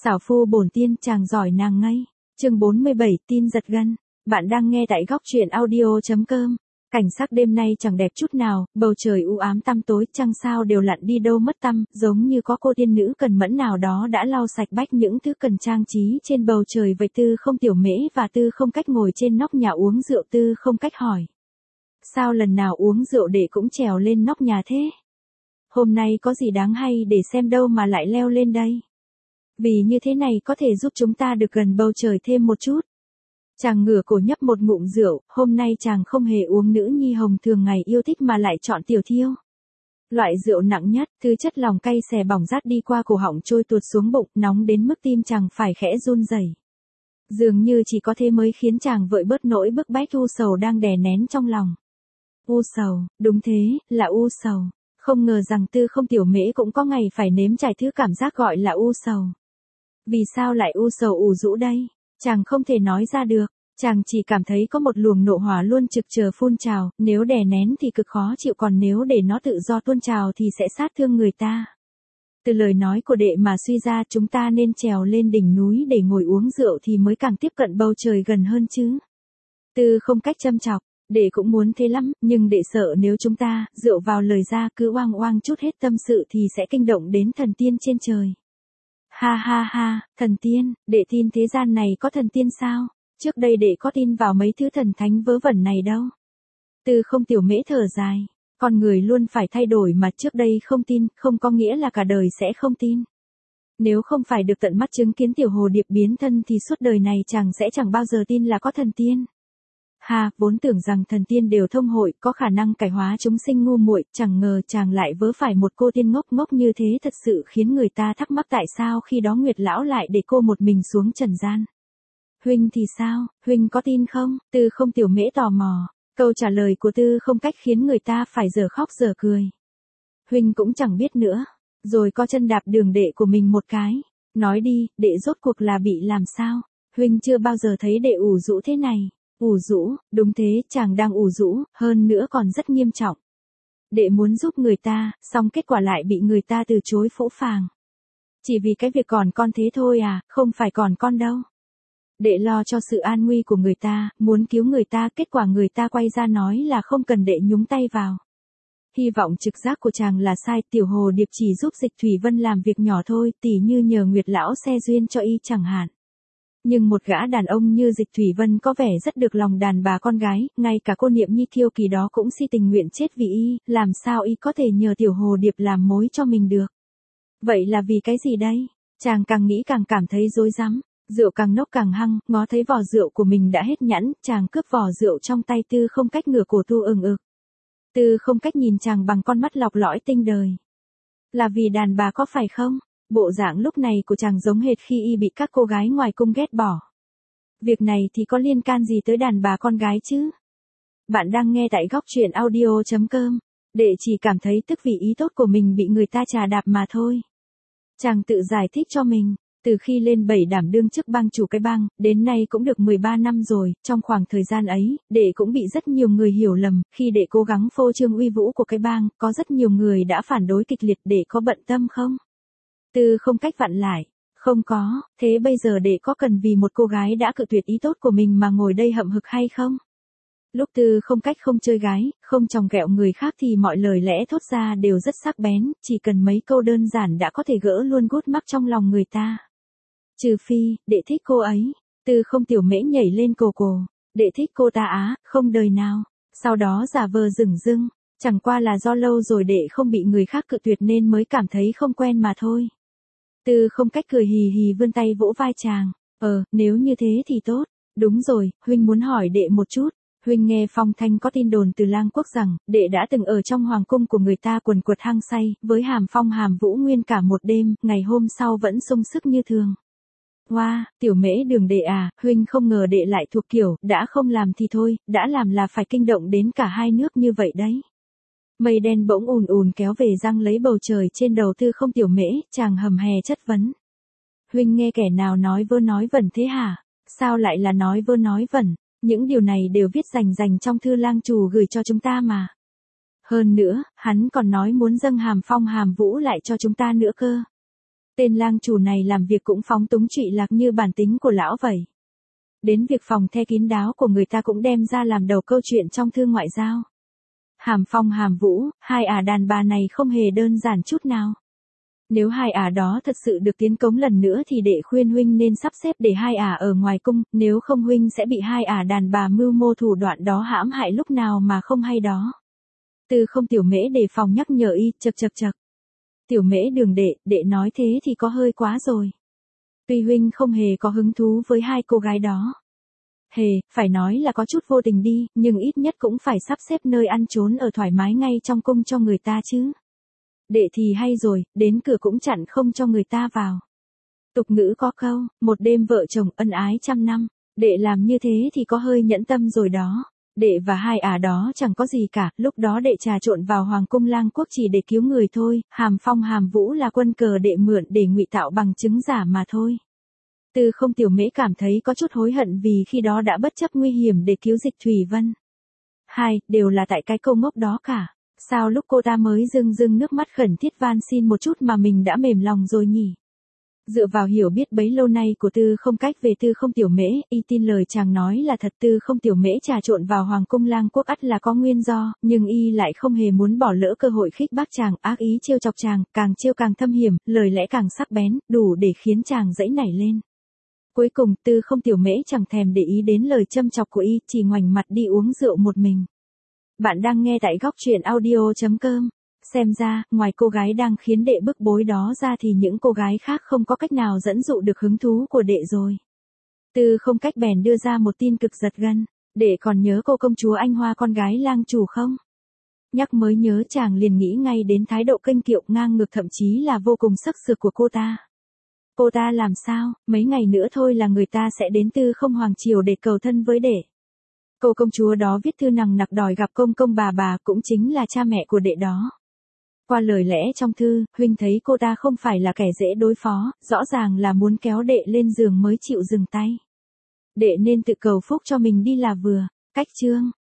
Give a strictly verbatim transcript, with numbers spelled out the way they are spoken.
Xảo phu bổn tiên chàng giỏi nàng ngây. Chương bốn mươi bảy tin giật gân. Bạn đang nghe tại góc truyện audio.com. Cảnh sắc đêm nay chẳng đẹp chút nào, bầu trời u ám tăm tối, trăng sao đều lặn đi đâu mất tăm, giống như có cô tiên nữ cần mẫn nào đó đã lau sạch bách những thứ cần trang trí trên bầu trời. Vậy Tư Không Tiểu Mễ và Tư Không Cách ngồi trên nóc nhà uống rượu. Tư Không Cách hỏi: sao lần nào uống rượu để cũng trèo lên nóc nhà thế? Hôm nay có gì đáng hay để xem đâu mà lại leo lên đây? Vì như thế này có thể giúp chúng ta được gần bầu trời thêm một chút. Chàng ngửa cổ nhấp một ngụm rượu, hôm nay chàng không hề uống nữ nhi hồng thường ngày yêu thích mà lại chọn tiểu thiêu. Loại rượu nặng nhất, thứ chất lòng cay xè bỏng rát đi qua cổ họng trôi tuột xuống bụng, nóng đến mức tim chàng phải khẽ run rẩy. Dường như chỉ có thế mới khiến chàng vơi bớt nỗi bức bách u sầu đang đè nén trong lòng. U sầu, đúng thế, là u sầu. Không ngờ rằng Tư Không Tiểu Mễ cũng có ngày phải nếm trải thứ cảm giác gọi là u sầu. Vì sao lại u sầu ủ rũ đây? Chàng không thể nói ra được, chàng chỉ cảm thấy có một luồng nộ hỏa luôn trực chờ phun trào, nếu đè nén thì cực khó chịu, còn nếu để nó tự do tuôn trào thì sẽ sát thương người ta. Từ lời nói của đệ mà suy ra chúng ta nên trèo lên đỉnh núi để ngồi uống rượu thì mới càng tiếp cận bầu trời gần hơn chứ. Tư Không Cách châm chọc, đệ cũng muốn thế lắm, nhưng đệ sợ nếu chúng ta rượu vào lời ra cứ oang oang chút hết tâm sự thì sẽ kinh động đến thần tiên trên trời. Ha ha ha, thần tiên, đệ tin thế gian này có thần tiên sao? Trước đây đệ có tin vào mấy thứ thần thánh vớ vẩn này đâu. Tư Không Tiểu Mễ thở dài, con người luôn phải thay đổi mà, trước đây không tin, không có nghĩa là cả đời sẽ không tin. Nếu không phải được tận mắt chứng kiến tiểu hồ điệp biến thân thì suốt đời này chàng sẽ chẳng bao giờ tin là có thần tiên. Ha, vốn tưởng rằng thần tiên đều thông hội, có khả năng cải hóa chúng sinh ngu muội, chẳng ngờ chàng lại vớ phải một cô tiên ngốc ngốc như thế, thật sự khiến người ta thắc mắc tại sao khi đó Nguyệt lão lại để cô một mình xuống trần gian. Huynh thì sao, huynh có tin không? Tư Không Tiểu Mễ tò mò. Câu trả lời của Tư Không Cách khiến người ta phải dở khóc dở cười. Huynh cũng chẳng biết nữa, rồi co chân đạp đường đệ của mình một cái. Nói đi, đệ rốt cuộc là bị làm sao? Huynh chưa bao giờ thấy đệ ủ rũ thế này. Ủ rũ, đúng thế, chàng đang ủ rũ, hơn nữa còn rất nghiêm trọng. Đệ muốn giúp người ta, xong kết quả lại bị người ta từ chối phũ phàng. Chỉ vì cái việc còn con thế thôi à, không phải còn con đâu. Đệ lo cho sự an nguy của người ta, muốn cứu người ta, kết quả người ta quay ra nói là không cần đệ nhúng tay vào. Hy vọng trực giác của chàng là sai, tiểu hồ điệp chỉ giúp Dịch Thủy Vân làm việc nhỏ thôi, tỉ như nhờ Nguyệt lão xe duyên cho y chẳng hạn. Nhưng một gã đàn ông như Dịch Thủy Vân có vẻ rất được lòng đàn bà con gái, ngay cả cô Niệm Nhi kiêu kỳ đó cũng si tình nguyện chết vì y, làm sao y có thể nhờ tiểu hồ điệp làm mối cho mình được. Vậy là vì cái gì đây? Chàng càng nghĩ càng cảm thấy rối rắm, rượu càng nốc càng hăng, ngó thấy vỏ rượu của mình đã hết nhẵn, chàng cướp vỏ rượu trong tay Tư Không Cách ngửa cổ tu ừng ực. Tư Không Cách nhìn chàng bằng con mắt lọc lõi tinh đời. Là vì đàn bà có phải không? Bộ dạng lúc này của chàng giống hệt khi y bị các cô gái ngoài cung ghét bỏ. Việc này thì có liên can gì tới đàn bà con gái chứ? Bạn đang nghe tại góc truyện audio.com. Đệ chỉ cảm thấy tức vì ý tốt của mình bị người ta chà đạp mà thôi. Chàng tự giải thích cho mình, từ khi lên bảy đảm đương chức bang chủ cái bang, đến nay cũng được mười ba năm rồi, trong khoảng thời gian ấy, đệ cũng bị rất nhiều người hiểu lầm, khi đệ cố gắng phô trương uy vũ của cái bang, có rất nhiều người đã phản đối kịch liệt, đệ có bận tâm không? Tư Không Cách vặn lại, không có, thế bây giờ đệ có cần vì một cô gái đã cự tuyệt ý tốt của mình mà ngồi đây hậm hực hay không? Lúc Tư Không Cách không chơi gái, không chòng ghẹo người khác thì mọi lời lẽ thốt ra đều rất sắc bén, chỉ cần mấy câu đơn giản đã có thể gỡ luôn gút mắc trong lòng người ta. Trừ phi, đệ thích cô ấy. Tư Không Tiểu Mễ nhảy lên cổ cổ, đệ thích cô ta á, không đời nào. Sau đó giả vờ dửng dưng, chẳng qua là do lâu rồi đệ không bị người khác cự tuyệt nên mới cảm thấy không quen mà thôi. Tư Không Cách cười hì hì vươn tay vỗ vai chàng. Ờ, nếu như thế thì tốt. Đúng rồi, huynh muốn hỏi đệ một chút. Huynh nghe phong thanh có tin đồn từ Lang Quốc rằng, đệ đã từng ở trong hoàng cung của người ta quần quật hăng say, với hàm phong hàm vũ nguyên cả một đêm, ngày hôm sau vẫn sung sức như thường. Hoa, wow, Tiểu Mễ Đường đệ à, huynh không ngờ đệ lại thuộc kiểu, đã không làm thì thôi, đã làm là phải kinh động đến cả hai nước như vậy đấy. Mây đen bỗng ùn ùn kéo về giăng lấy bầu trời trên đầu Tư Không Tiểu Mễ, chàng hầm hè chất vấn. Huynh nghe kẻ nào nói vơ nói vẩn thế hả? Sao lại là nói vơ nói vẩn? Những điều này đều viết rành rành trong thư lang chủ gửi cho chúng ta mà. Hơn nữa, hắn còn nói muốn dâng hàm phong hàm vũ lại cho chúng ta nữa cơ. Tên lang chủ này làm việc cũng phóng túng trụy lạc như bản tính của lão vậy. Đến việc phòng the kín đáo của người ta cũng đem ra làm đầu câu chuyện trong thư ngoại giao. Hàm Phong Hàm Vũ, hai ả đàn bà này không hề đơn giản chút nào. Nếu hai ả đó thật sự được tiến cống lần nữa thì đệ khuyên huynh nên sắp xếp để hai ả ở ngoài cung, nếu không huynh sẽ bị hai ả đàn bà mưu mô thủ đoạn đó hãm hại lúc nào mà không hay đó. Tư Không Tiểu Mễ đề phòng nhắc nhở y, chậc chậc chậc. Tiểu Mễ Đường đệ, đệ nói thế thì có hơi quá rồi. Tuy huynh không hề có hứng thú với hai cô gái đó. Hề, phải nói là có chút vô tình đi, nhưng ít nhất cũng phải sắp xếp nơi ăn trốn ở thoải mái ngay trong cung cho người ta chứ. Đệ thì hay rồi, đến cửa cũng chặn không cho người ta vào. Tục ngữ có câu, một đêm vợ chồng ân ái trăm năm, đệ làm như thế thì có hơi nhẫn tâm rồi đó. Đệ và hai ả đó chẳng có gì cả, lúc đó đệ trà trộn vào Hoàng cung Lang Quốc chỉ để cứu người thôi, Hàm Phong Hàm Vũ là quân cờ đệ mượn để ngụy tạo bằng chứng giả mà thôi. Tư Không Tiểu Mễ cảm thấy có chút hối hận vì khi đó đã bất chấp nguy hiểm để cứu Dịch Thủy Vân. Hai, đều là tại cái câu ngốc đó cả. Sao lúc cô ta mới rưng rưng nước mắt khẩn thiết van xin một chút mà mình đã mềm lòng rồi nhỉ? Dựa vào hiểu biết bấy lâu nay của Tư Không Cách về Tư Không Tiểu Mễ, y tin lời chàng nói là thật. Tư Không Tiểu Mễ trà trộn vào Hoàng cung Lang Quốc ắt là có nguyên do, nhưng y lại không hề muốn bỏ lỡ cơ hội khích bác chàng, ác ý trêu chọc chàng, càng trêu càng thâm hiểm, lời lẽ càng sắc bén, đủ để khiến chàng dãy nảy lên. Cuối cùng Tư Không Tiểu Mễ chẳng thèm để ý đến lời châm chọc của y, chỉ ngoảnh mặt đi uống rượu một mình. Bạn đang nghe tại góc truyện audio chấm com. Xem ra, ngoài cô gái đang khiến đệ bức bối đó ra thì những cô gái khác không có cách nào dẫn dụ được hứng thú của đệ rồi. Tư Không Cách bèn đưa ra một tin cực giật gân. Đệ còn nhớ cô công chúa Anh Hoa con gái lang chủ không? Nhắc mới nhớ chàng liền nghĩ ngay đến thái độ kênh kiệu ngang ngược thậm chí là vô cùng sắc sược của cô ta. Cô ta làm sao, mấy ngày nữa thôi là người ta sẽ đến Tư Không Hoàng Triều để cầu thân với đệ. Cô công chúa đó viết thư nằng nặc đòi gặp công công bà bà cũng chính là cha mẹ của đệ đó. Qua lời lẽ trong thư, huynh thấy cô ta không phải là kẻ dễ đối phó, rõ ràng là muốn kéo đệ lên giường mới chịu dừng tay. Đệ nên tự cầu phúc cho mình đi là vừa. Cách chương